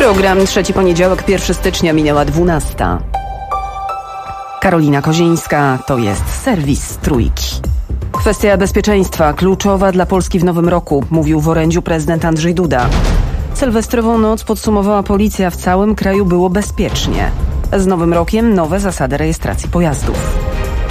Program Trzeci Poniedziałek, 1 stycznia, minęła 12. Karolina Kozińska, to jest serwis Trójki. Kwestia bezpieczeństwa kluczowa dla Polski w nowym roku, mówił w orędziu prezydent Andrzej Duda. Sylwestrową noc podsumowała policja, w całym kraju było bezpiecznie. Z nowym rokiem nowe zasady rejestracji pojazdów.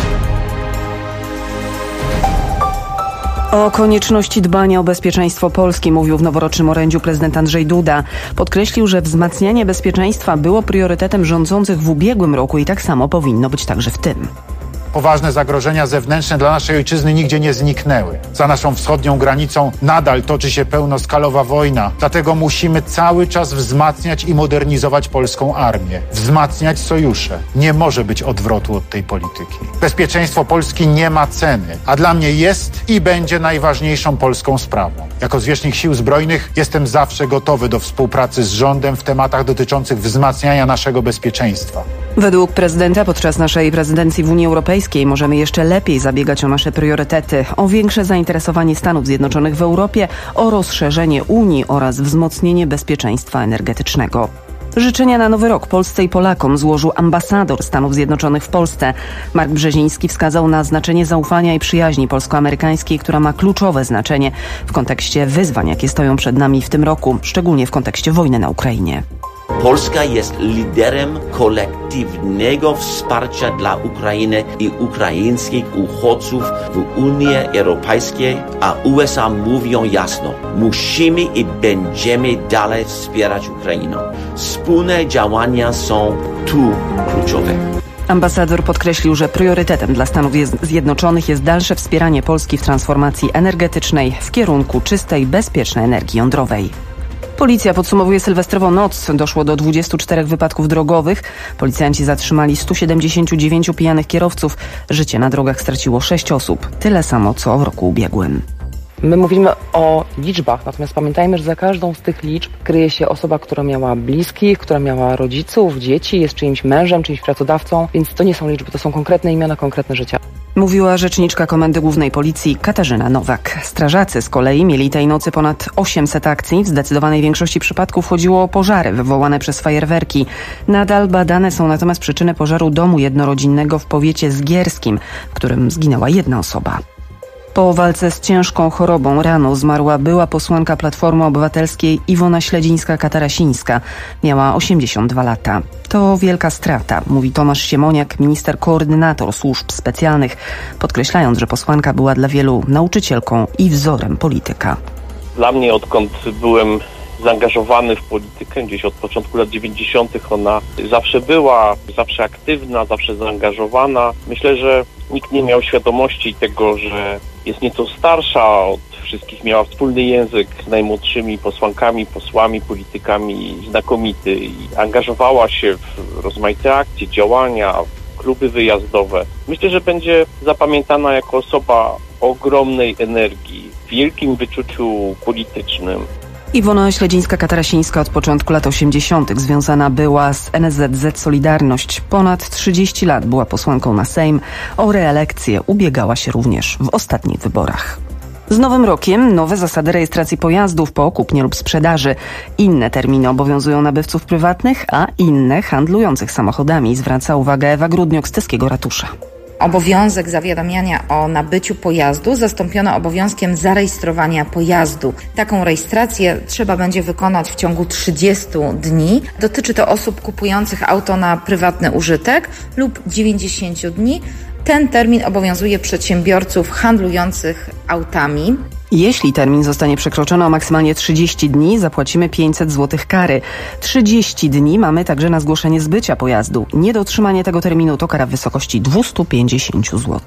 O konieczności dbania o bezpieczeństwo Polski mówił w noworocznym orędziu prezydent Andrzej Duda. Podkreślił, że wzmacnianie bezpieczeństwa było priorytetem rządzących w ubiegłym roku i tak samo powinno być także w tym. Poważne zagrożenia zewnętrzne dla naszej ojczyzny nigdzie nie zniknęły. Za naszą wschodnią granicą nadal toczy się pełnoskalowa wojna. Dlatego musimy cały czas wzmacniać i modernizować polską armię. Wzmacniać sojusze. Nie może być odwrotu od tej polityki. Bezpieczeństwo Polski nie ma ceny, a dla mnie jest i będzie najważniejszą polską sprawą. Jako zwierzchnik Sił Zbrojnych jestem zawsze gotowy do współpracy z rządem w tematach dotyczących wzmacniania naszego bezpieczeństwa. Według prezydenta podczas naszej prezydencji w Unii Europejskiej możemy jeszcze lepiej zabiegać o nasze priorytety, o większe zainteresowanie Stanów Zjednoczonych w Europie, o rozszerzenie Unii oraz wzmocnienie bezpieczeństwa energetycznego. Życzenia na nowy rok Polsce i Polakom złożył ambasador Stanów Zjednoczonych w Polsce. Mark Brzeziński wskazał na znaczenie zaufania i przyjaźni polsko-amerykańskiej, która ma kluczowe znaczenie w kontekście wyzwań, jakie stoją przed nami w tym roku, szczególnie w kontekście wojny na Ukrainie. Polska jest liderem kolektywnego wsparcia dla Ukrainy i ukraińskich uchodźców w Unii Europejskiej, a USA mówią jasno: musimy i będziemy dalej wspierać Ukrainę. Wspólne działania są tu kluczowe. Ambasador podkreślił, że priorytetem dla Stanów Zjednoczonych jest dalsze wspieranie Polski w transformacji energetycznej w kierunku czystej, bezpiecznej energii jądrowej. Policja podsumowuje sylwestrową noc. Doszło do 24 wypadków drogowych. Policjanci zatrzymali 179 pijanych kierowców. Życie na drogach straciło 6 osób. Tyle samo, co w roku ubiegłym. My mówimy o liczbach, natomiast pamiętajmy, że za każdą z tych liczb kryje się osoba, która miała bliskich, która miała rodziców, dzieci, jest czyimś mężem, czyimś pracodawcą, więc to nie są liczby, to są konkretne imiona, konkretne życia. Mówiła rzeczniczka Komendy Głównej Policji Katarzyna Nowak. Strażacy z kolei mieli tej nocy ponad 800 akcji. W zdecydowanej większości przypadków chodziło o pożary wywołane przez fajerwerki. Nadal badane są natomiast przyczyny pożaru domu jednorodzinnego w powiecie zgierskim, w którym zginęła jedna osoba. Po walce z ciężką chorobą rano zmarła była posłanka Platformy Obywatelskiej Iwona Śledzińska-Katarasińska. Miała 82 lata. To wielka strata, mówi Tomasz Siemoniak, minister koordynator służb specjalnych, podkreślając, że posłanka była dla wielu nauczycielką i wzorem polityka. Dla mnie, odkąd byłem zaangażowany w politykę, gdzieś od początku lat 90. ona zawsze była, zawsze aktywna, zawsze zaangażowana. Myślę, że nikt nie miał świadomości tego, że jest nieco starsza od wszystkich, miała wspólny język z najmłodszymi posłankami, posłami, politykami, znakomity i angażowała się w rozmaite akcje, działania, kluby wyjazdowe. Myślę, że będzie zapamiętana jako osoba o ogromnej energii, wielkim wyczuciu politycznym. Iwona Śledzińska-Katarasińska od początku lat 80. związana była z NSZZ Solidarność. Ponad 30 lat była posłanką na Sejm. O reelekcję ubiegała się również w ostatnich wyborach. Z nowym rokiem nowe zasady rejestracji pojazdów po kupnie lub sprzedaży. Inne terminy obowiązują nabywców prywatnych, a inne handlujących samochodami, zwraca uwagę Ewa Grudniok z Tyskiego Ratusza. Obowiązek zawiadamiania o nabyciu pojazdu zastąpiono obowiązkiem zarejestrowania pojazdu. Taką rejestrację trzeba będzie wykonać w ciągu 30 dni. Dotyczy to osób kupujących auto na prywatny użytek lub 90 dni. Ten termin obowiązuje przedsiębiorców handlujących autami. Jeśli termin zostanie przekroczony o maksymalnie 30 dni, zapłacimy 500 zł kary. 30 dni mamy także na zgłoszenie zbycia pojazdu. Niedotrzymanie tego terminu to kara w wysokości 250 zł.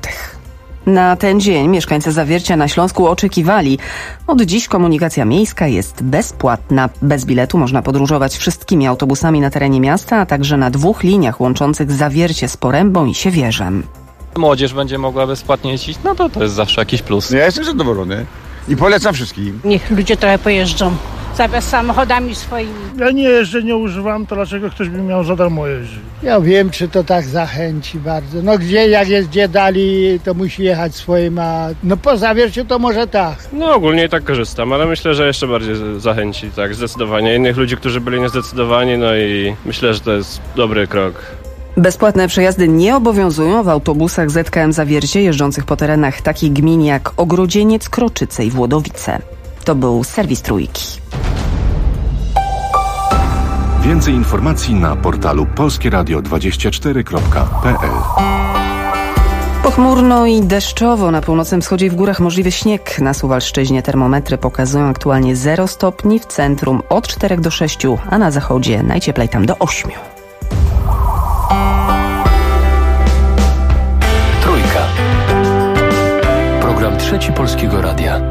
Na ten dzień mieszkańcy Zawiercia na Śląsku oczekiwali. Od dziś komunikacja miejska jest bezpłatna. Bez biletu można podróżować wszystkimi autobusami na terenie miasta, a także na 2 liniach łączących Zawiercie z Porębą i Siewierzem. Młodzież będzie mogła bezpłatnie jeździć, to jest zawsze jakiś plus. Ja jestem zadowolony i polecam wszystkim. Niech ludzie trochę pojeżdżą zamiast samochodami swoimi. Ja nie jeżdżę, nie używam, to dlaczego ktoś by miał za darmo jeździć? Ja wiem, czy to tak zachęci bardzo. No gdzie, jak jest gdzie dali, to musi jechać swoim, a no po zawierciu to może tak. No ogólnie i tak korzystam, ale myślę, że jeszcze bardziej zachęci, tak, zdecydowanie. Innych ludzi, którzy byli niezdecydowani, no i myślę, że to jest dobry krok. Bezpłatne przejazdy nie obowiązują w autobusach ZKM Zawiercie jeżdżących po terenach takich gmin jak Ogrodzieniec, Kroczyce i Włodowice. To był serwis Trójki. Więcej informacji na portalu polskieradio24.pl. Pochmurno i deszczowo na północnym wschodzie i w górach możliwy śnieg. Na Suwalszczyźnie termometry pokazują aktualnie 0 stopni, w centrum od 4 do 6, a na zachodzie najcieplej tam do 8. Trójka. Program Trzeci Polskiego Radia.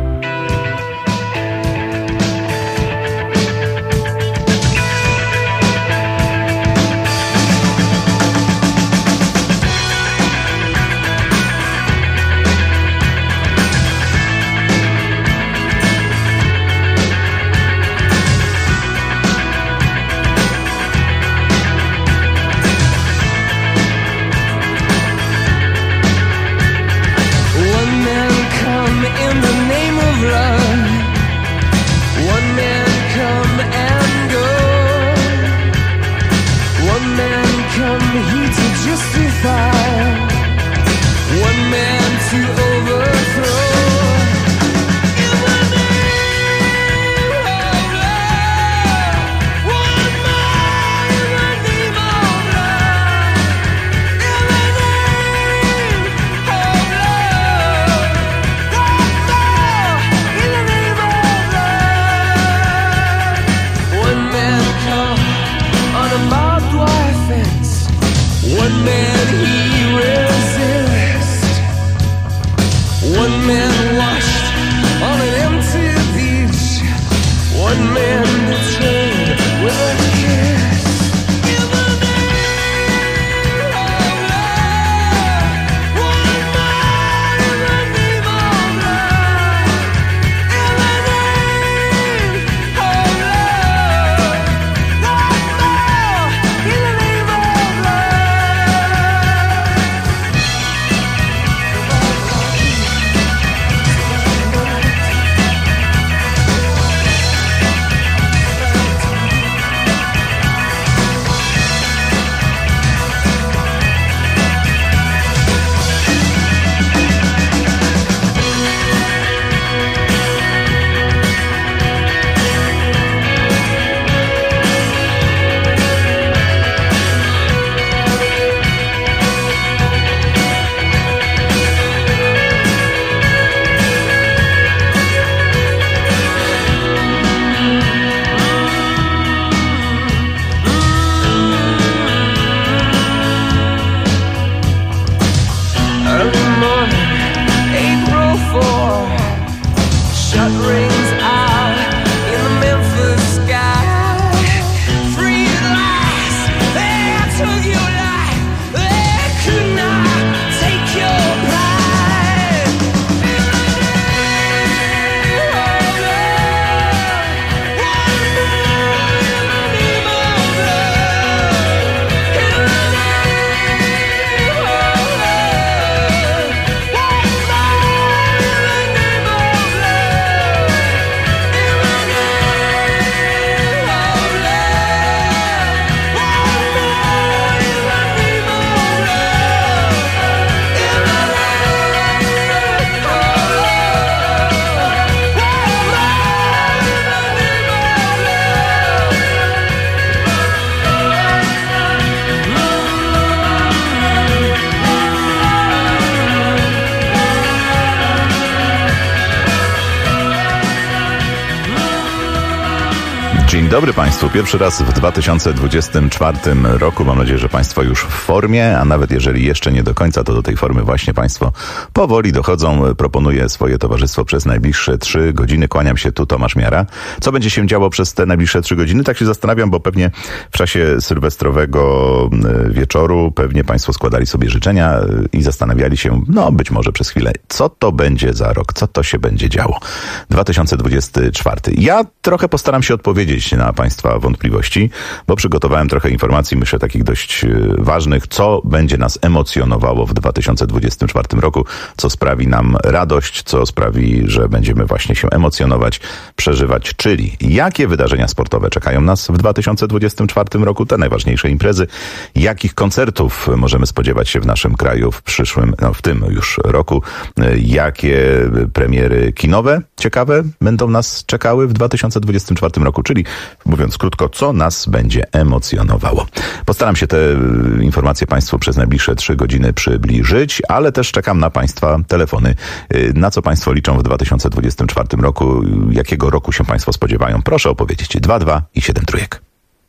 Dzień dobry Państwu. Pierwszy raz w 2024 roku. Mam nadzieję, że Państwo już w formie, a nawet jeżeli jeszcze nie do końca, to do tej formy właśnie Państwo powoli dochodzą. Proponuję swoje towarzystwo przez najbliższe 3 godziny. Kłaniam się, tu Tomasz Miara. Co będzie się działo przez te najbliższe 3 godziny? Tak się zastanawiam, bo pewnie w czasie sylwestrowego wieczoru pewnie Państwo składali sobie życzenia i zastanawiali się, być może przez chwilę, co to będzie za rok, co to się będzie działo. 2024. Ja trochę postaram się odpowiedzieć na Państwa wątpliwości, bo przygotowałem trochę informacji, myślę, takich dość ważnych, co będzie nas emocjonowało w 2024 roku, co sprawi nam radość, co sprawi, że będziemy właśnie się emocjonować, przeżywać, czyli jakie wydarzenia sportowe czekają nas w 2024 roku, te najważniejsze imprezy, jakich koncertów możemy spodziewać się w naszym kraju w przyszłym, w tym już roku, jakie premiery kinowe ciekawe będą nas czekały w 2024 roku, czyli mówiąc krótko, co nas będzie emocjonowało. Postaram się te informacje Państwu przez najbliższe 3 godziny przybliżyć, ale też czekam na Państwa telefony. Na co Państwo liczą w 2024 roku? Jakiego roku się Państwo spodziewają? Proszę opowiedzieć. 22 i 7 trójek.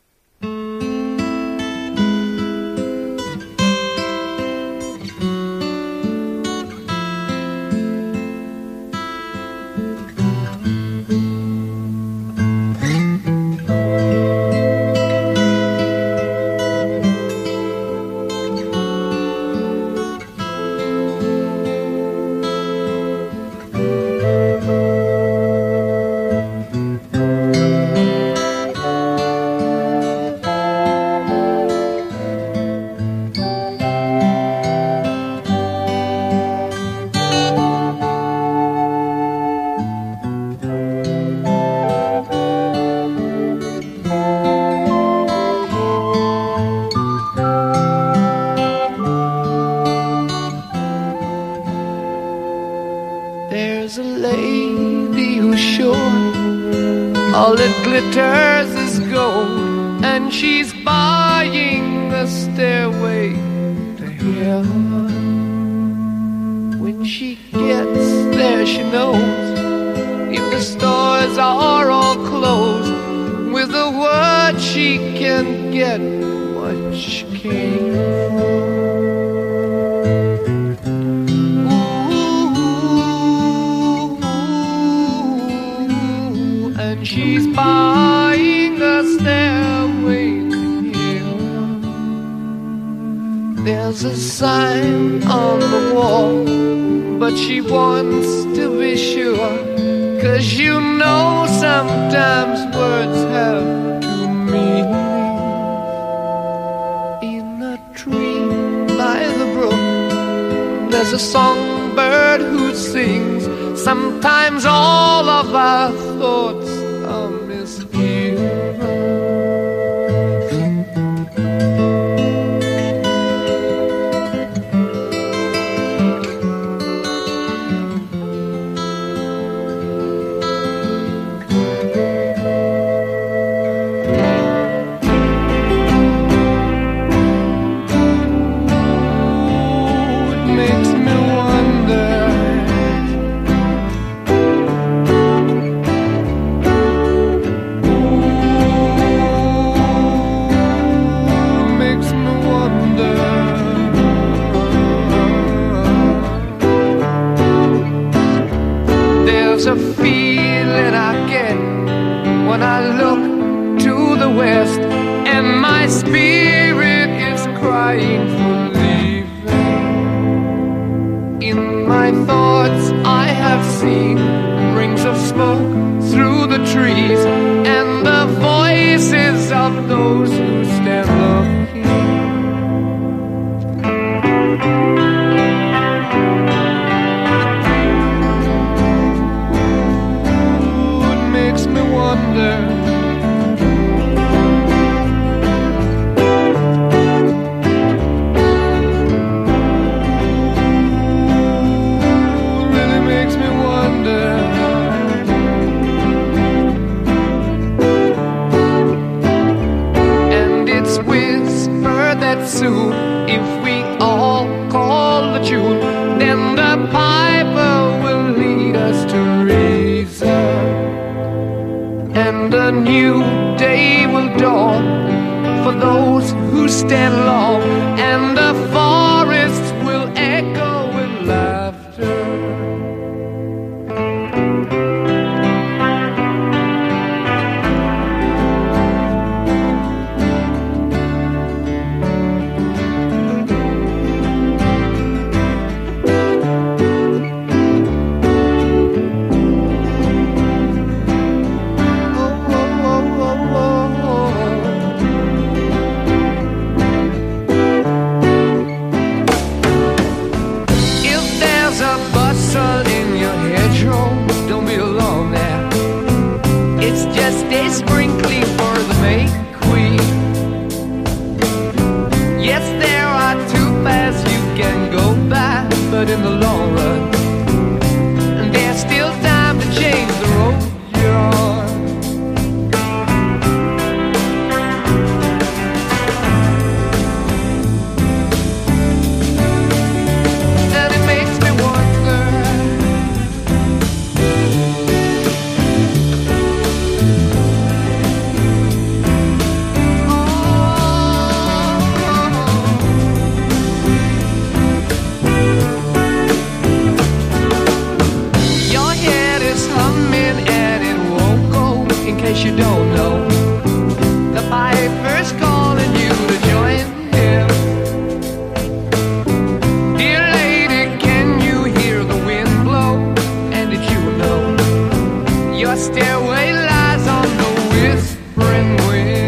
All that glitters is gold, and she's buying a stairway to heaven. When she gets there, she knows if the stores are all closed, with a word she can get what she came for. She's buying a stairway to heaven. There's a sign on the wall, but she wants to be sure, 'cause you know sometimes words have two meanings. In a tree by the brook, there's a songbird who sings. Sometimes all of our thoughts a feeling I get when I look to the west, and my spirit is crying for leaving. In my thoughts I have seen rings of smoke through the trees, and the voices of those who stand looking. Soon, if we all call the tune, then the piper will lead us to reason, and a new stand long, and the forests will echo with laughter. But in the long run, there's still time to change the road you're on. And it makes me wonder, you don't know, the piper's calling you to join him. Dear lady, can you hear the wind blow? And did you know your stairway lies on the whispering wind?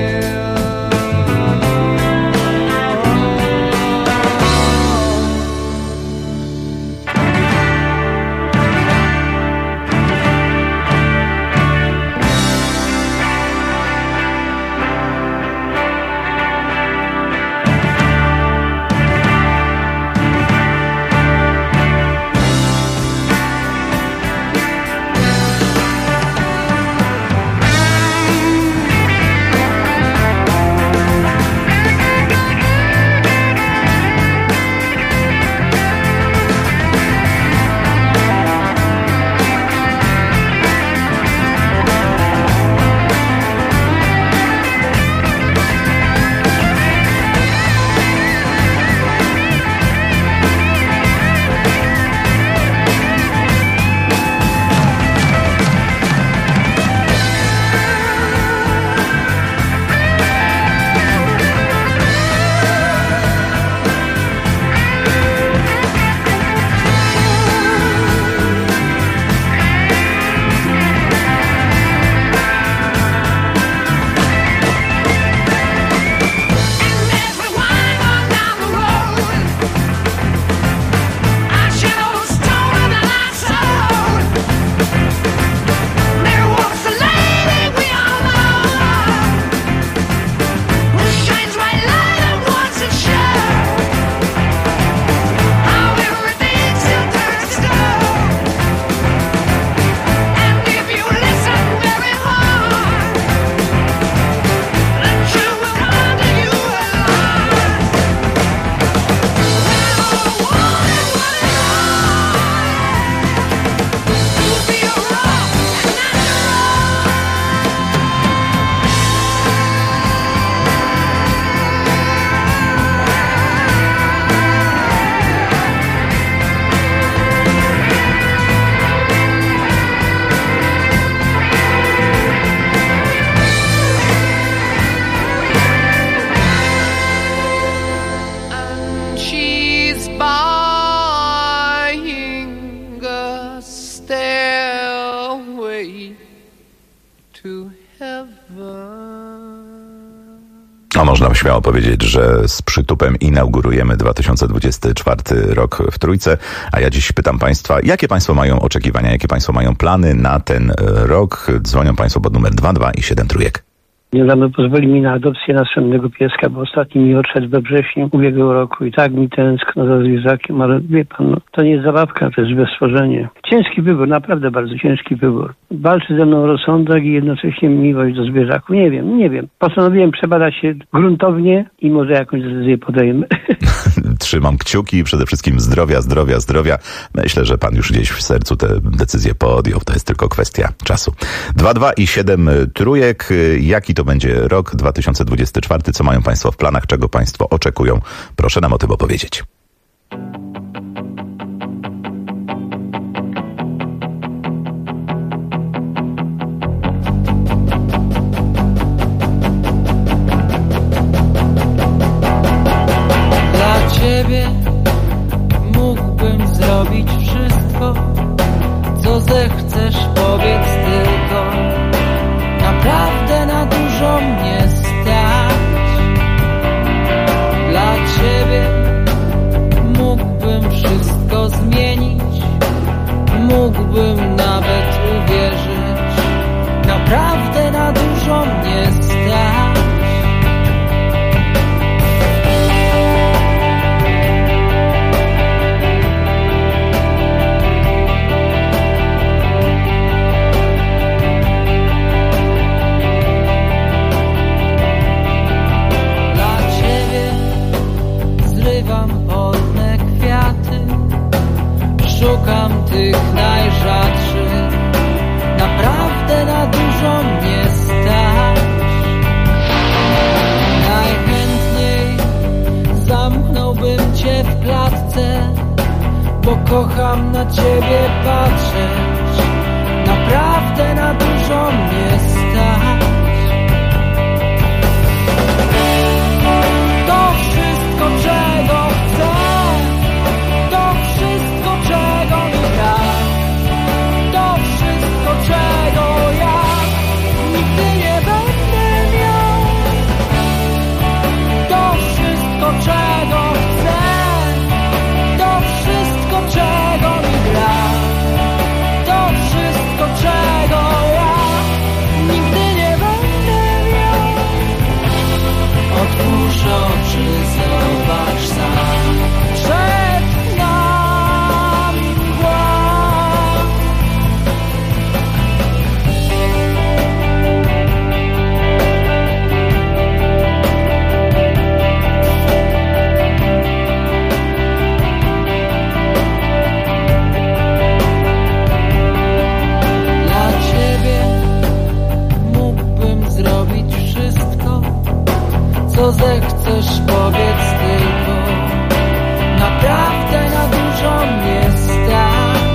A można śmiało powiedzieć, że z przytupem inaugurujemy 2024 rok w Trójce. A ja dziś pytam Państwa, jakie Państwo mają oczekiwania, jakie Państwo mają plany na ten rok? Dzwonią Państwo pod numer 22 i 7 trójek. Niedawno pozwoli mi na adopcję następnego pieska, bo ostatni mi odszedł we wrześniu ubiegłego roku i tak mi tęskno za zwierzakiem, ale wie pan, no, to nie jest zabawka, to jest bezstworzenie. Ciężki wybór, naprawdę bardzo ciężki wybór. Walczy ze mną rozsądek i jednocześnie miłość do zwierzaków. Nie wiem. Postanowiłem przebadać się gruntownie i może jakąś decyzję podejmę. trzymam kciuki, przede wszystkim zdrowia. Myślę, że pan już gdzieś w sercu tę decyzję podjął. To jest tylko kwestia czasu. 2-2 i 7 trójek. Jaki to będzie rok 2024? Co mają państwo w planach? Czego państwo oczekują? Proszę nam o tym opowiedzieć. Mógłbym zrobić wszystko, co zechcesz, powiedz tylko. Naprawdę na dużo mnie stać. Dla ciebie mógłbym wszystko zmienić, mógłbym nawet uwierzyć. Naprawdę na dużo mnie stać. Polne kwiaty, szukam tych najrzadszych. Naprawdę na dużo mnie stać. Najchętniej zamknąłbym cię w klatce, bo kocham na ciebie patrzeć. Naprawdę na dużo mnie stać. To wszystko, czego chcę, to wszystko, czego mi brak, to wszystko, czego ja nigdy nie będę miał. To wszystko, czego chcę, to wszystko, czego mi brak, to wszystko, czego ja nigdy nie będę miał. Otwórz oczy, zobacz sam, przed nami mgła. Dla ciebie mógłbym zrobić wszystko, co zechcesz, powiedz tylko. Naprawdę na dużo mnie stać.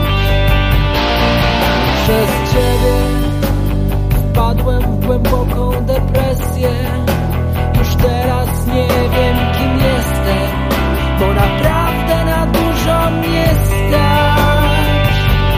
Przez ciebie wpadłem w głęboką depresję. Już teraz nie wiem, kim jestem, bo naprawdę na dużo mnie stać.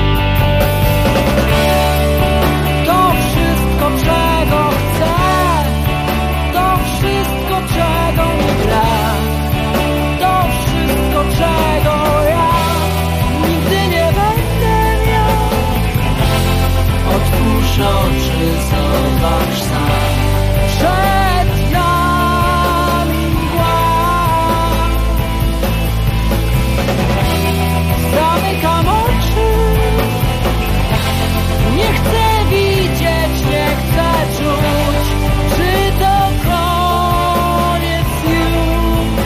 To wszystko, czego chcę, to wszystko, czego mi brak, to wszystko, czego ja nigdy nie będę miał. Otwórz oczy, zobacz sam, przed nami mgła. Zamykam oczy, nie chcę widzieć, nie chcę czuć, czy to koniec już.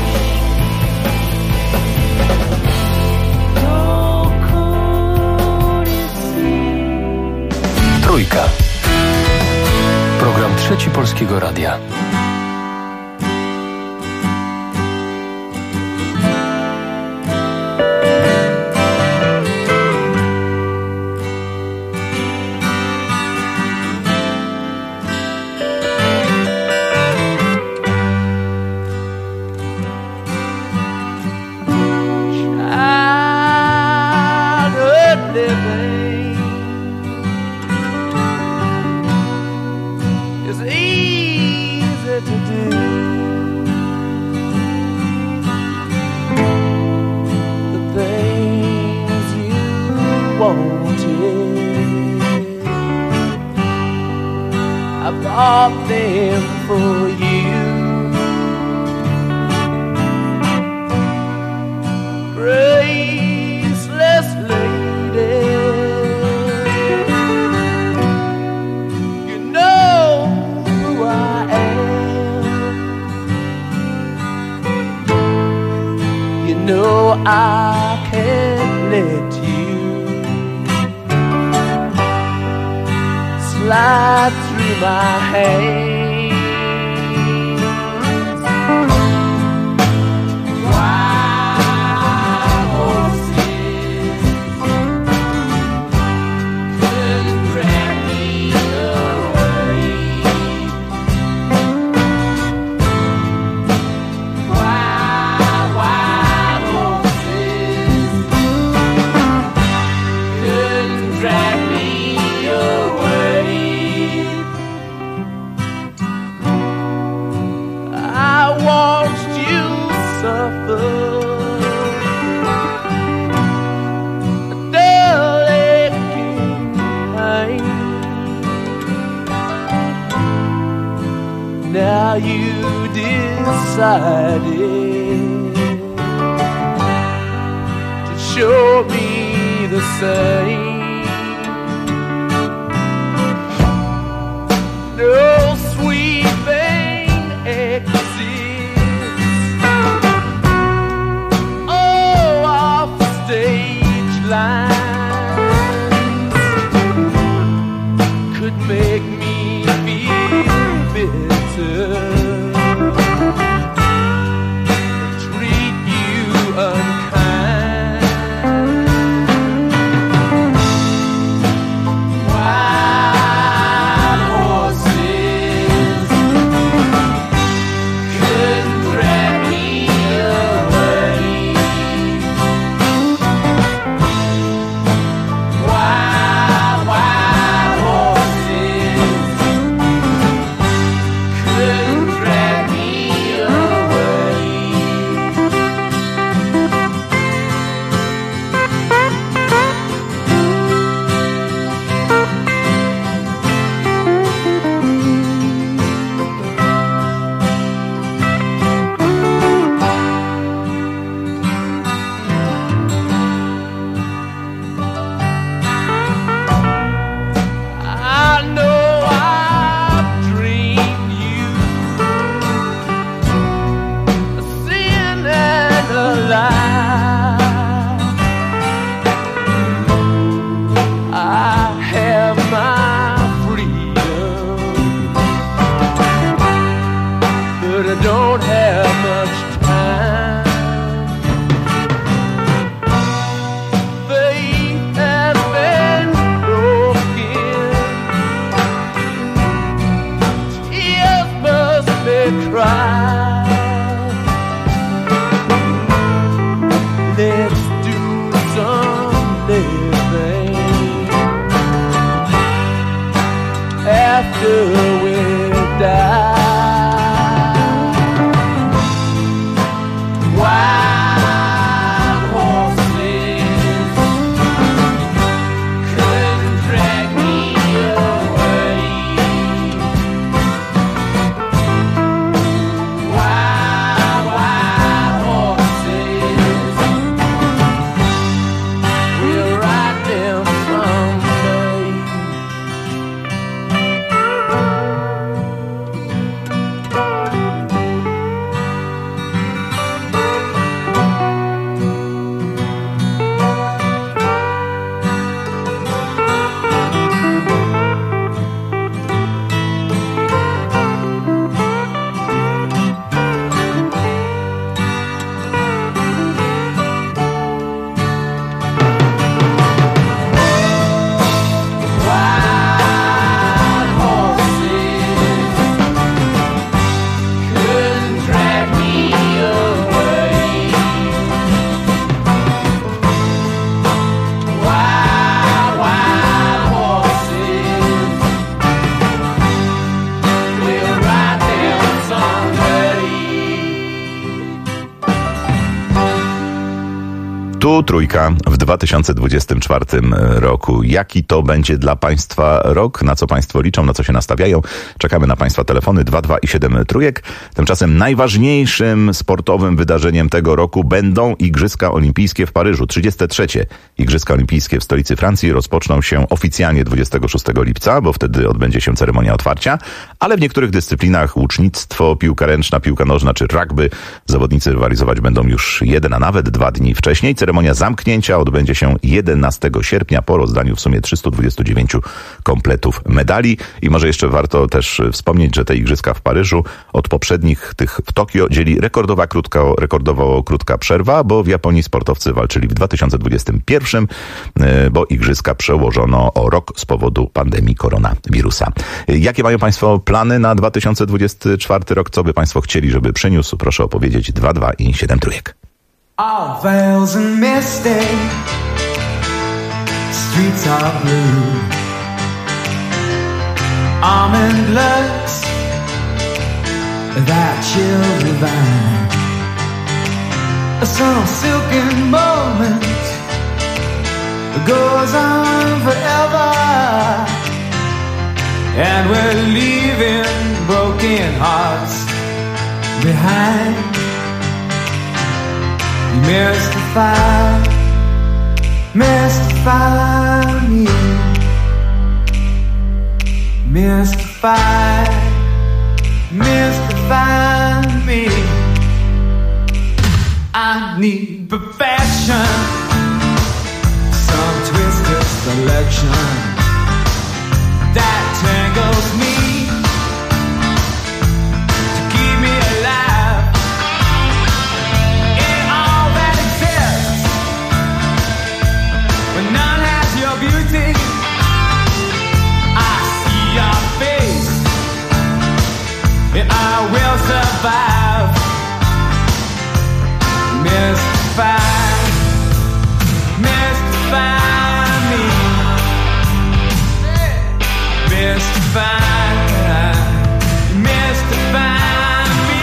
To koniec już. Trójka. Program Trzeci Polskiego Radia. Childhood living is easy to do. The things you wanted, I bought them for you. Graceless lady, you know who I am. You No, I can't let you slide through my hands. Wild horses couldn't drag me away. Wild horses couldn't drag me away. I watched you suffer a dull aching pain. Now you decided to show me the same. No sweet thing exists. Oh, off the stage lines could make me feel bitter, treat you unkind. Wild horses couldn't drag me away. Wild horses couldn't drag me away. I know I've dreamed you a sin and a lie. I have my freedom, but I don't have much time. Faith has been broken, tears must be cried. Tu Trójka w 2024 roku. Jaki to będzie dla Państwa rok? Na co Państwo liczą? Na co się nastawiają? Czekamy na Państwa telefony 22 i 7 trójek. Tymczasem najważniejszym sportowym wydarzeniem tego roku będą Igrzyska Olimpijskie w Paryżu. 33. Igrzyska Olimpijskie w stolicy Francji rozpoczną się oficjalnie 26 lipca, bo wtedy odbędzie się ceremonia otwarcia, ale w niektórych dyscyplinach łucznictwo, piłka ręczna, piłka nożna czy rugby zawodnicy rywalizować będą już 1, a nawet 2 dni wcześniej. Ceremonia zamknięcia odbędzie się 11 sierpnia po rozdaniu w sumie 329 kompletów medali. I może jeszcze warto też wspomnieć, że te igrzyska w Paryżu od poprzednich tych w Tokio dzieli rekordowo krótka przerwa, bo w Japonii sportowcy walczyli w 2021, bo igrzyska przełożono o rok z powodu pandemii koronawirusa. Jakie mają Państwo plany na 2024 rok? Co by Państwo chcieli, żeby przyniósł? Proszę opowiedzieć 22 i 7 trójek. All veils and misty, streets are blue. Almond looks, that chill divine. Some silken moment goes on forever, and we're leaving broken hearts behind. Mystify me. Mystify me. I need perfection, some twisted selection that tangles me. I will survive. Mystify me. Mystify me.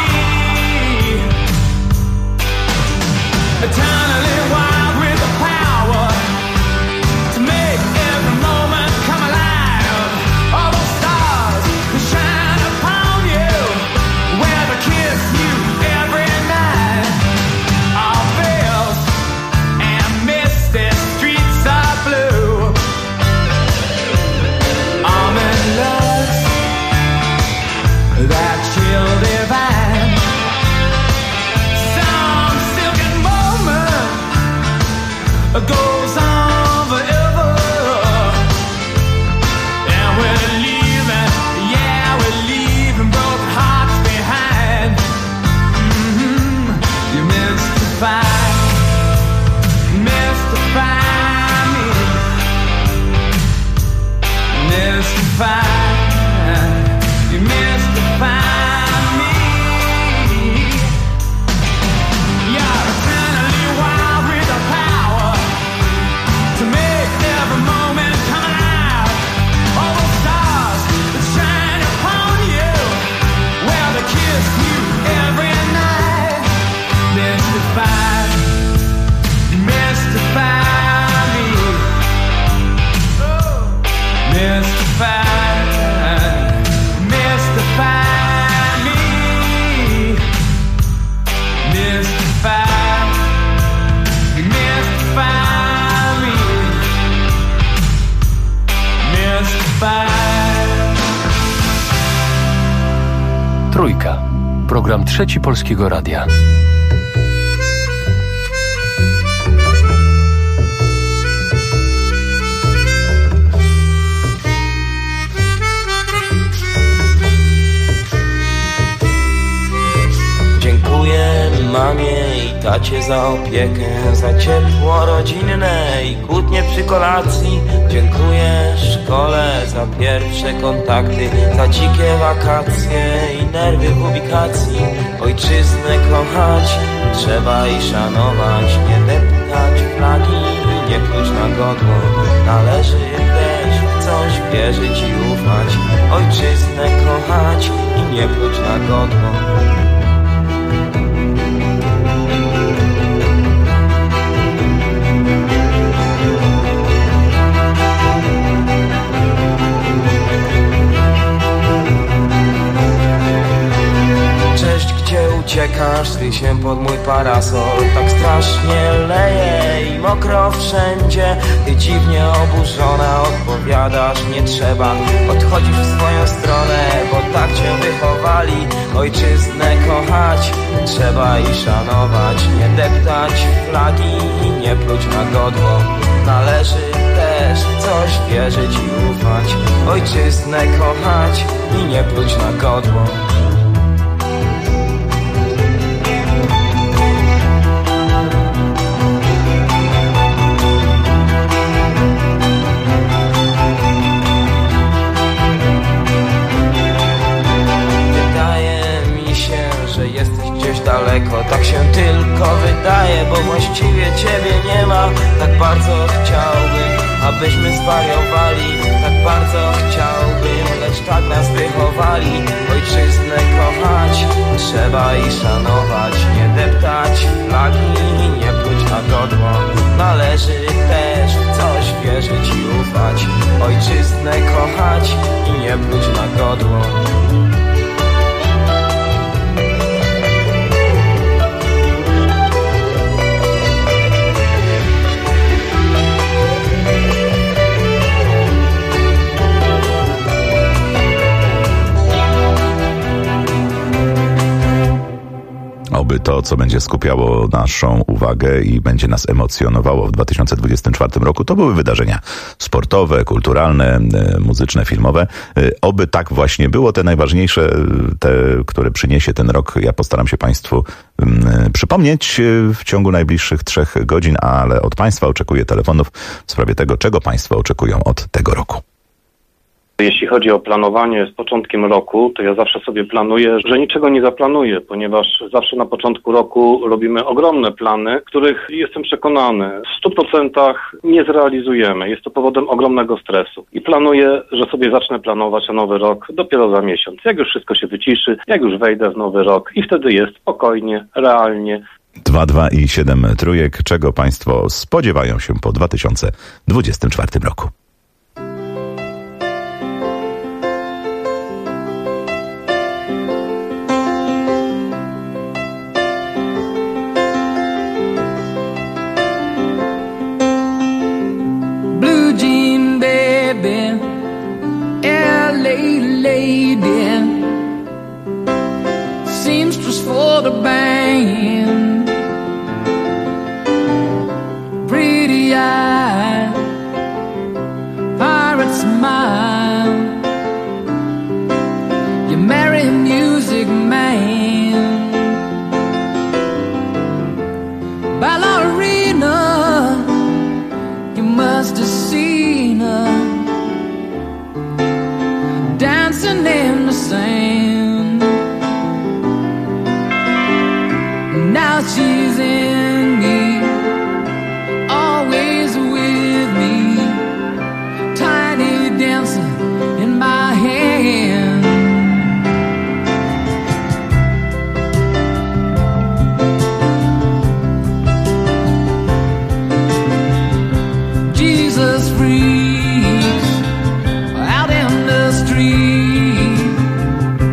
Eternally wild with the power to make every moment come alive. All those stars that shine upon you, where they kiss you every night. All veils and misty streets are blue. Almond looks, that chill divine. Some silken moment goes on forever, and we're leaving, yeah, we're leaving broken hearts behind. You mystify me. Mystify, you mystify me. You're eternally wild with the power to make every moment come alive. All those stars that shine upon you, where they kiss you every night. Mystify me. Mystify me. Trójka. Program Trzeci Polskiego Radia. Dziękuję mamie i tacie za opiekę, za ciepło rodzinne i kłótnie przy kolacji. Dziękuję szkole za pierwsze kontakty, za dzikie wakacje i nerwy w ubikacji. Ojczyznę kochać trzeba i szanować, nie deptać flagi i nie pluć na godło. Należy też w coś wierzyć i ufać, ojczyznę kochać i nie pluć na godło. skryj się pod mój parasol. Tak strasznie leje i mokro wszędzie. Ty dziwnie oburzona odpowiadasz, nie trzeba. Odchodzisz w swoją stronę, bo tak cię wychowali. Ojczyznę kochać trzeba i szanować. Nie deptać flagi i nie pluć na godło. Należy też w coś wierzyć i ufać. Ojczyznę kochać i nie pluć na godło. Daleko, tak się tylko wydaje, bo właściwie ciebie nie ma. Tak bardzo chciałbym, abyśmy zwariowali. Tak bardzo chciałbym, lecz tak nas wychowali. Ojczyznę kochać trzeba i szanować. Nie deptać flagi i nie pluć na godło. Należy też w coś wierzyć i ufać. Ojczyznę kochać i nie pluć na godło. Oby to, co będzie skupiało naszą uwagę i będzie nas emocjonowało w 2024 roku, to były wydarzenia sportowe, kulturalne, muzyczne, filmowe. Oby tak właśnie było. Te najważniejsze, te, które przyniesie ten rok, ja postaram się Państwu przypomnieć w ciągu najbliższych 3 godzin, ale od Państwa oczekuję telefonów w sprawie tego, czego Państwo oczekują od tego roku. Jeśli chodzi o planowanie z początkiem roku, to ja zawsze sobie planuję, że niczego nie zaplanuję, ponieważ zawsze na początku roku robimy ogromne plany, których jestem przekonany w 100% nie zrealizujemy. Jest to powodem ogromnego stresu. I planuję, że sobie zacznę planować na nowy rok dopiero za miesiąc. Jak już wszystko się wyciszy, jak już wejdę w nowy rok i wtedy jest spokojnie, realnie. 2 i 7 trójek. Czego Państwo spodziewają się po 2024 roku? For the band, pretty eye, pirate smile. You marry a music man, ballerina. You must have seen her dancing in the sand. Now she's in me, always with me, tiny dancer in my hand. Jesus freaks out in the street.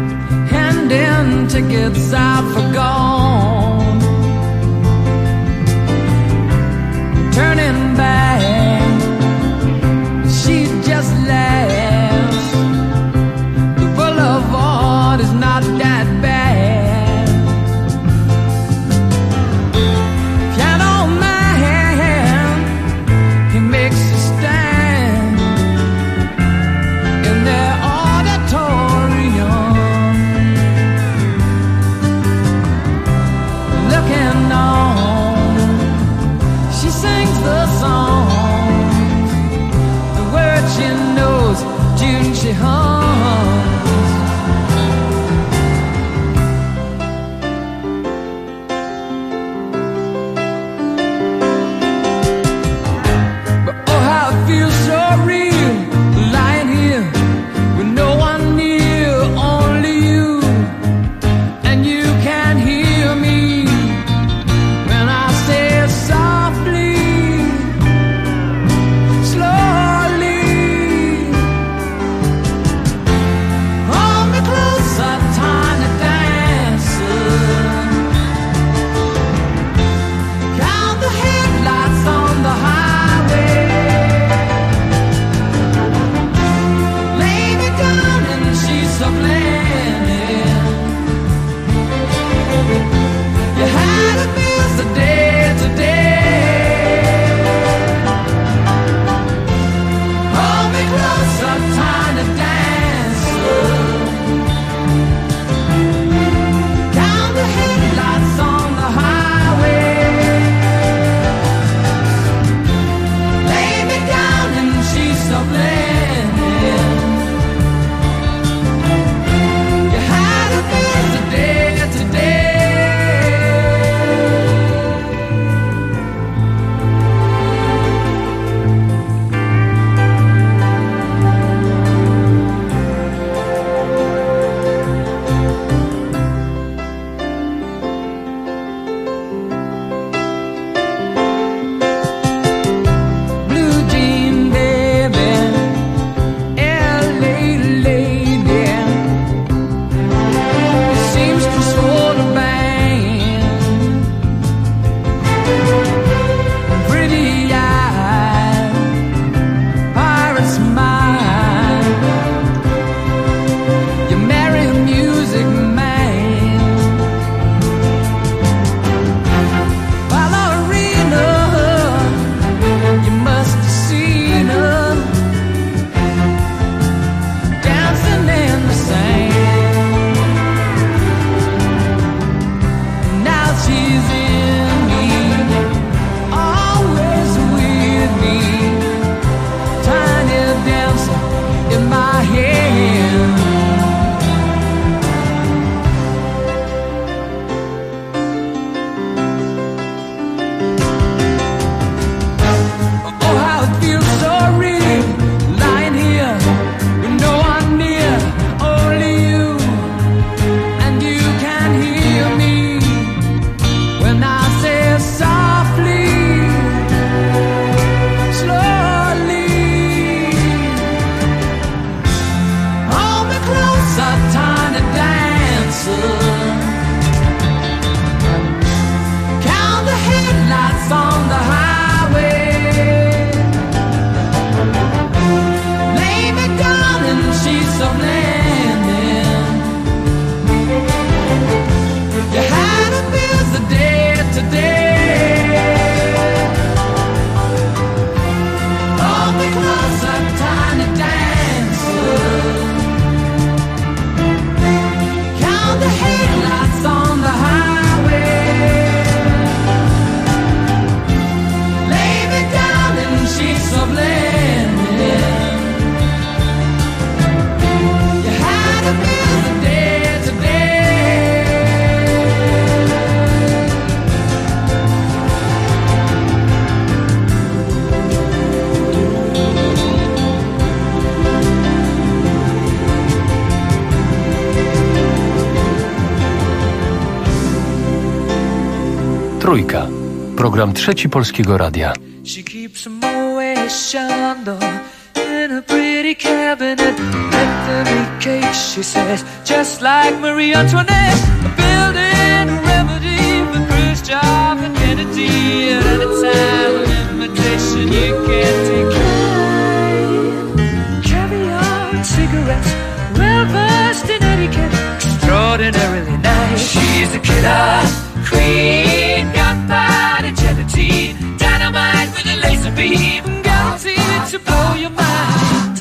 Trójka. Program Trzeci Polskiego Radia. She keeps a Moet Chandon in a pretty cabinet. Let them eat cake, she says, just like Marie Antoinette. Building a remedy for Khrushchev and Kennedy. At any time, an invitation you can't decline. Caviar and cigarettes, well versed in etiquette, extraordinarily nice. She's a killer queen, gunpowder gelatine, dynamite with a laser beam, guaranteed to blow your mind.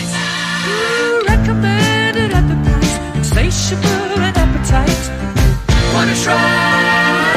Recommended at the price, insatiable and appetite. Wanna try?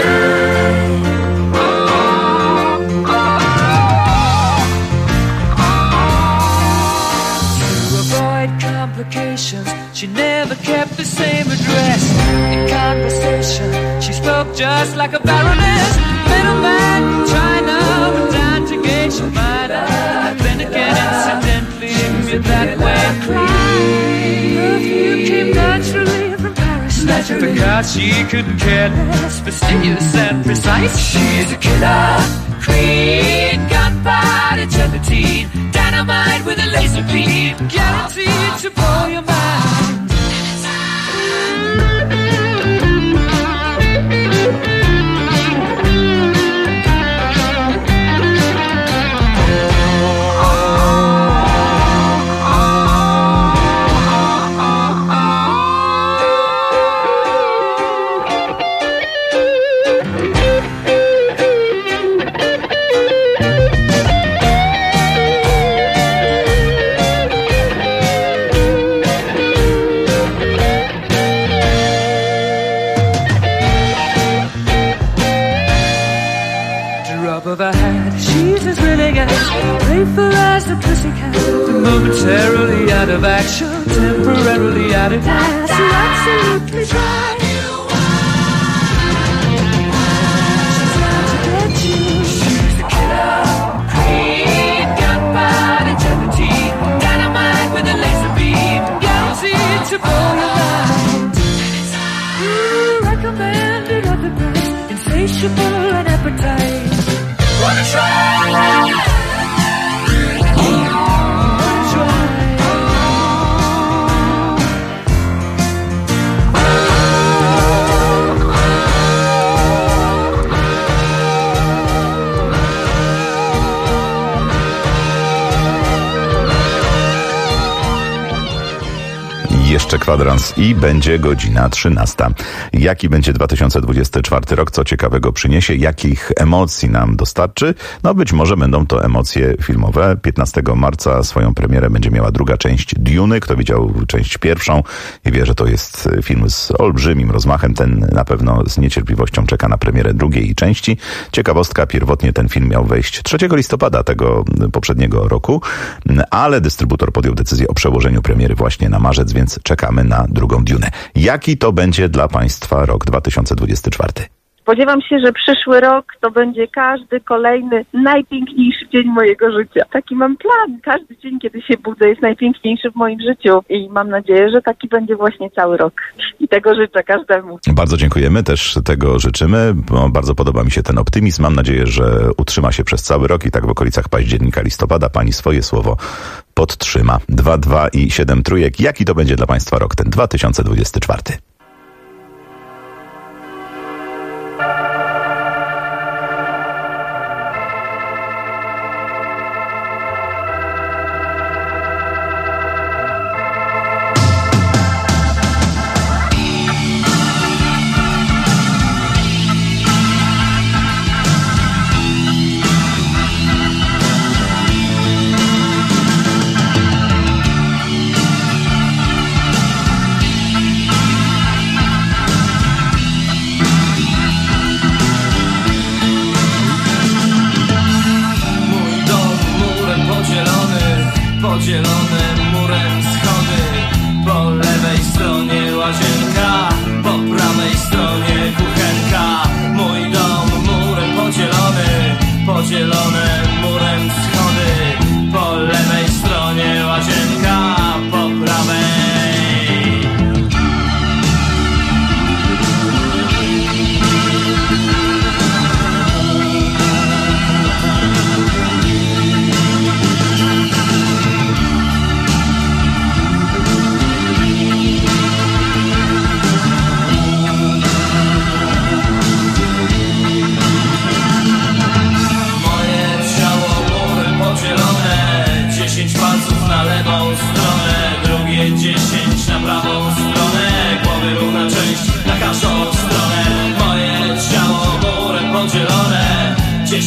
To avoid complications, she never kept the same address. In conversation, she spoke just like a baroness. Middleman from China went down to gauge your mind. Then again, incidentally, you're that way. Perfume came naturally from Paris. Because she couldn't care less, fastidious and precise. She's a killer queen, gunpowder gelatine, dynamite with a laser beam, guaranteed to blow your mind. Playful as a pussycat, momentarily out of action, temporarily out of gas. You're absolutely dry. She's out to get you. She's the killer queen, gunpowder gelatine, dynamite with a laser beam, guaranteed to blow your mind. Recommended at the price, insatiable and appetite. Wanna try? Jeszcze kwadrans i będzie godzina 13. Jaki będzie 2024 rok? Co ciekawego przyniesie? Jakich emocji nam dostarczy? No być może będą to emocje filmowe. 15 marca swoją premierę będzie miała druga część Duny. Kto widział część pierwszą i wie, że to jest film z olbrzymim rozmachem, ten na pewno z niecierpliwością czeka na premierę drugiej części. Ciekawostka, pierwotnie ten film miał wejść 3 listopada tego poprzedniego roku, ale dystrybutor podjął decyzję o przełożeniu premiery właśnie na marzec, więc czekamy na drugą Dunę. Jaki to będzie dla Państwa rok 2024? Spodziewam się, że przyszły rok to będzie każdy kolejny najpiękniejszy dzień mojego życia. Taki mam plan. Każdy dzień, kiedy się budzę, jest najpiękniejszy w moim życiu i mam nadzieję, że taki będzie właśnie cały rok. I tego życzę każdemu. Bardzo dziękujemy, też tego życzymy. Bardzo podoba mi się ten optymizm. Mam nadzieję, że utrzyma się przez cały rok i tak w okolicach października, listopada Pani swoje słowo podtrzyma. 2 i 7 trójek. Jaki to będzie dla Państwa rok ten 2024? Podzielone murem schody, po lewej stronie łazienka, po prawej stronie kuchenka. Mój dom murem podzielony, podzielone murem schody, po lewej stronie łazienka, po prawej.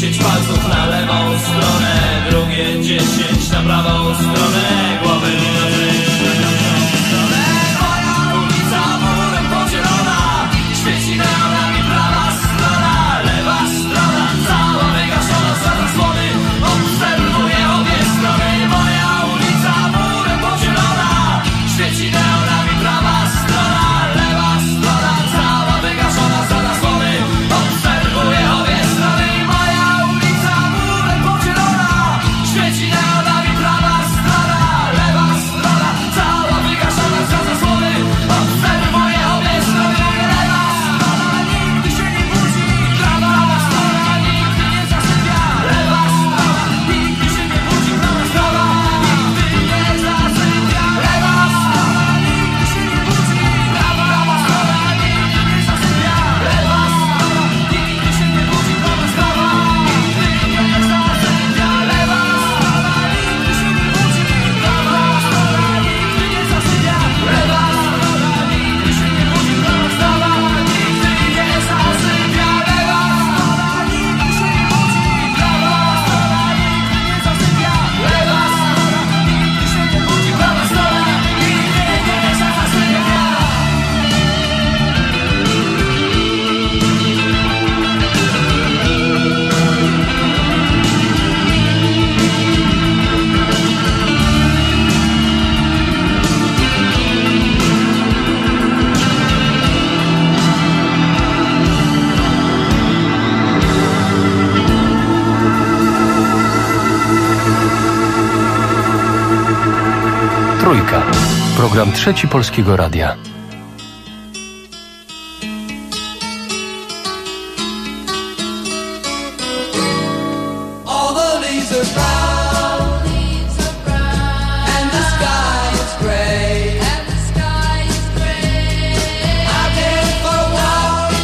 10 palców na lewą stronę, drugie 10 na prawą stronę głowy. Moja ulica murem podzielona, świeci neonami prawa strona, lewa strona cała wygaszona, za zasłony obserwuję obie strony. Moja ulica murem podzielona, świeci neonami prawa strona, lewa strona cała wygaszona, za zasłony obserwuję obie strony. Moja ulica murem podzielona, świeci neonami prawa strona, lewa strona cała wygaszona, za zasłony obserwuję obie strony. Lewa strona nigdy się nie budzi, prawa strona nigdy nie zasypia. Lewa strona nigdy się nie budzi, prawa strona nigdy nie zasypia. Lewa strona nigdy się nie budzi, prawa strona nigdy nie zasypia. Lewa strona nigdy się nie budzi, prawa strona nigdy nie zasypia. Lewa strona nigdy się nie budzi, prawa strona nigdy nie zasypia. Lewa strona nigdy się nie budzi, prawa strona nigdy nie zasypia. Lewa strona nigdy się nie budzi, prawa strona nigdy nie zasypia. Lewa strona nigdy się nie budzi, prawa strona nigdy nie Trójka. Program Trzeci Polskiego Radia. All the leaves are brown, and the sky is gray. I've been for a walk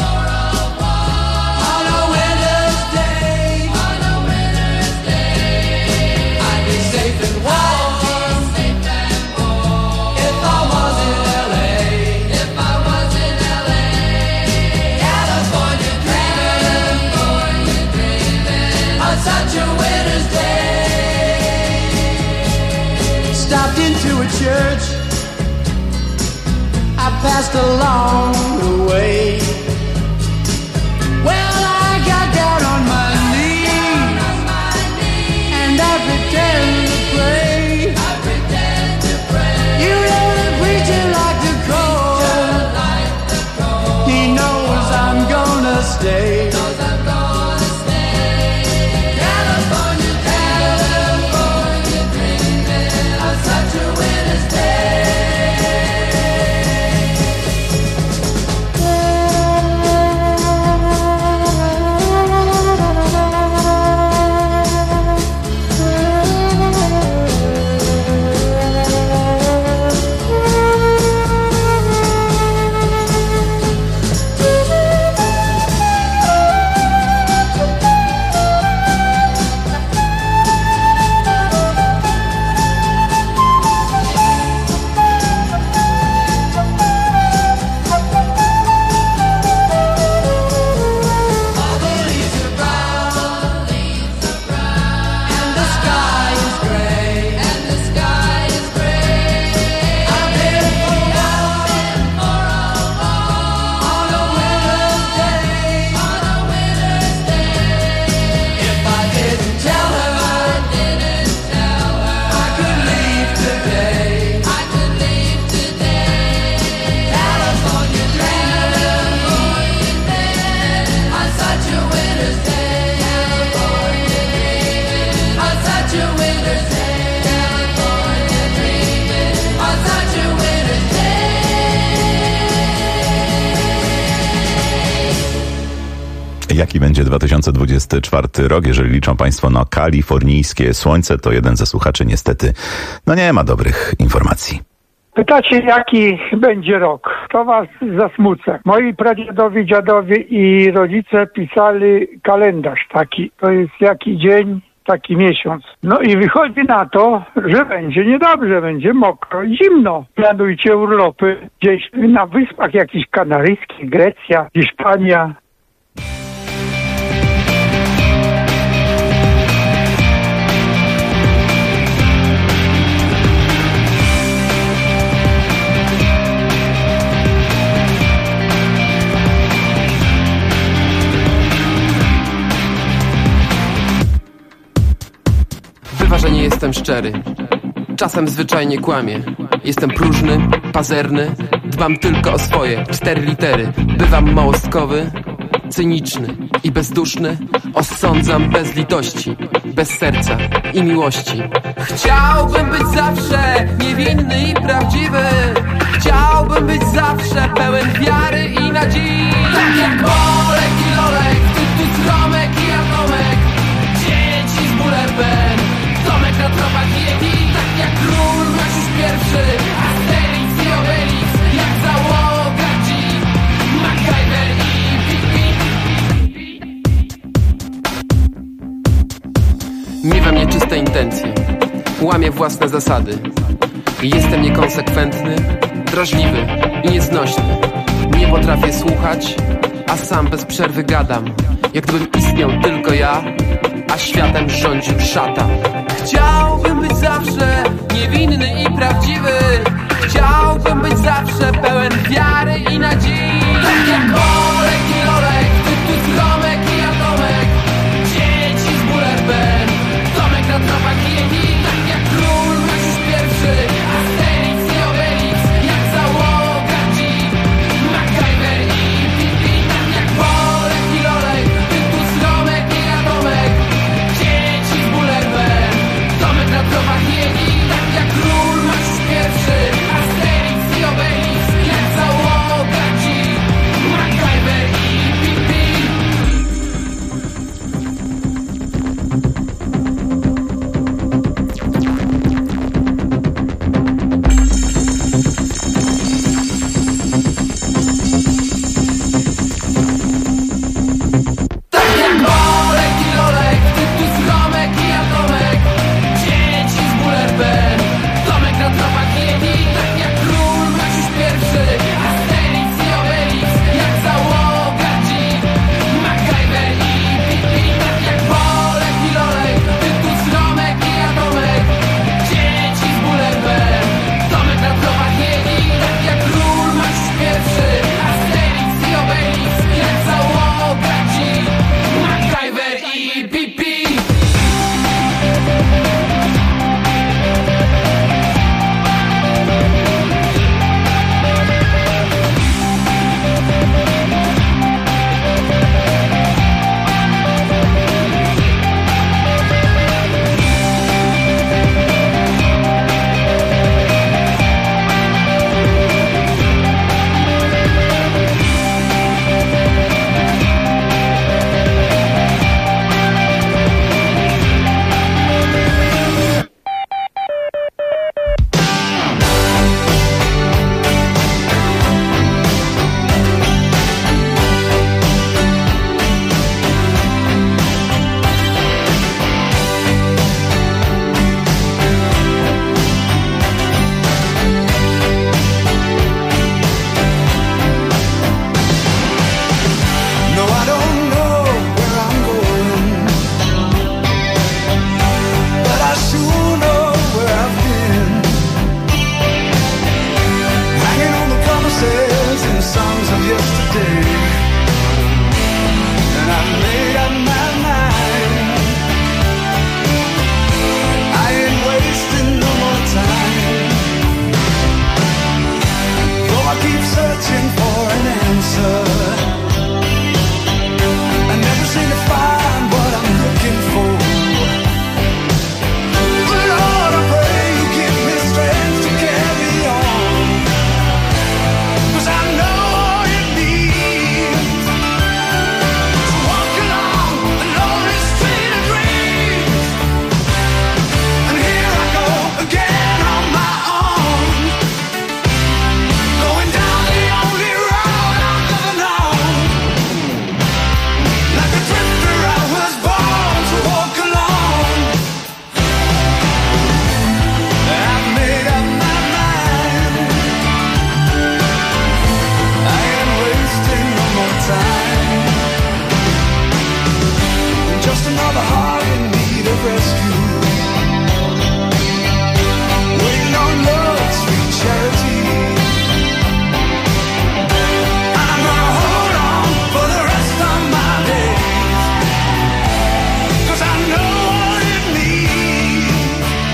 on a winter's day. I'd be safe and warm if I was in LA. California dreaming on such a winter's day. Stopped into a church I passed along the way. Well, I got down on my knees and I pretend to pray. You know the preacher like to call. He knows I'm gonna stay. California dreaming on such a winter's day. Jaki będzie 2024 rok, jeżeli liczą Państwo na kalifornijskie słońce, to jeden ze słuchaczy niestety nie ma dobrych informacji. Pytacie, jaki będzie rok? To was zasmucę. Moi pradziadowie, dziadowie i rodzice pisali kalendarz taki. To jest jaki dzień, taki miesiąc. No i wychodzi na to, że będzie niedobrze, będzie mokro i zimno. Planujcie urlopy gdzieś na wyspach jakichś kanaryjskich, Grecja, Hiszpania. jestem szczery. Czasem zwyczajnie kłamię. Jestem próżny, pazerny, dbam tylko o swoje 4 litery. Bywam małostkowy, cyniczny i bezduszny. Osądzam bez litości, bez serca i miłości. Chciałbym być zawsze niewinny i prawdziwy. Chciałbym być zawsze pełen wiary i nadziei. Tak jak Olek i Lolek, tu Romek i Atomek, dzieci z Bullerben, Tomek na tropach Yeti. Tak jak król Maciuś pierwszy, Asterix i Obelix, jak załoga G, MacGyver i Pippi. Miewam nieczyste intencje, łamię własne zasady. Jestem niekonsekwentny, drażliwy i nieznośny. Nie potrafię słuchać, a sam bez przerwy gadam. Jak gdybym istniał tylko ja, a światem rządził szatan. Chciałbym być zawsze niewinny i prawdziwy. Chciałbym być zawsze pełen wiary i nadziei. Tak jak Olek i Lolek, tu Romek i Atomek, dzieci z Bullerben, Tomek na tropach Yeti. Tak jak król Maciuś pierwszy, Asterix i Obelix, jak załoga G, MacGyver i Pippi. Tak jak Olek i Lolek, tu Romek i Atomek, dzieci z Bullerben, Tomek na tropach Yeti. Tak jak król Maciuś pierwszy, Asterix i Obelix, jak załoga G, MacGyver i Pippi. Tak jak Olek i Lolek, tu Romek i Atomek, dzieci z Bullerben, Tomek na tropach Yeti. Tak jak król Maciuś pierwszy, Asterix i Obelix, jak załoga G, MacGyver i Pippi. Tak jak Olek i Lolek, tu Romek i Atomek, dzieci z Bullerben, Tomek na tropach Yeti. Tak jak król Maciuś pierwszy, Asterix i Obelix, jak załoga G, MacGyver i Pippi. No, I don't know where I'm going, but I sure know where I've been. Hanging on the promises and songs of yesterday, and I made up my mind. I ain't wasting no more time. Though I keep searching for an answer, I never seem to find what I'm looking for. But Lord, I pray you give me strength to carry on, 'cause I know all it means to walk along the lonely street of dreams. And here I go again on my own, going down the only road I've ever known. Like a drifter I was born to walk alone. I've made up my mind. I ain't wasting no more time. Just another heart in need of rescue, waiting on love's sweet charity. I'm gonna hold on for the rest of my days, 'cause I know all it means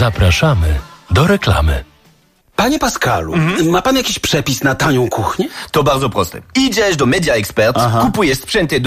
Zapraszamy do reklamy. Panie Pascalu, ma pan jakiś przepis na tanią kuchnię? To bardzo proste. Idziesz do Media Expert, kupujesz sprzęty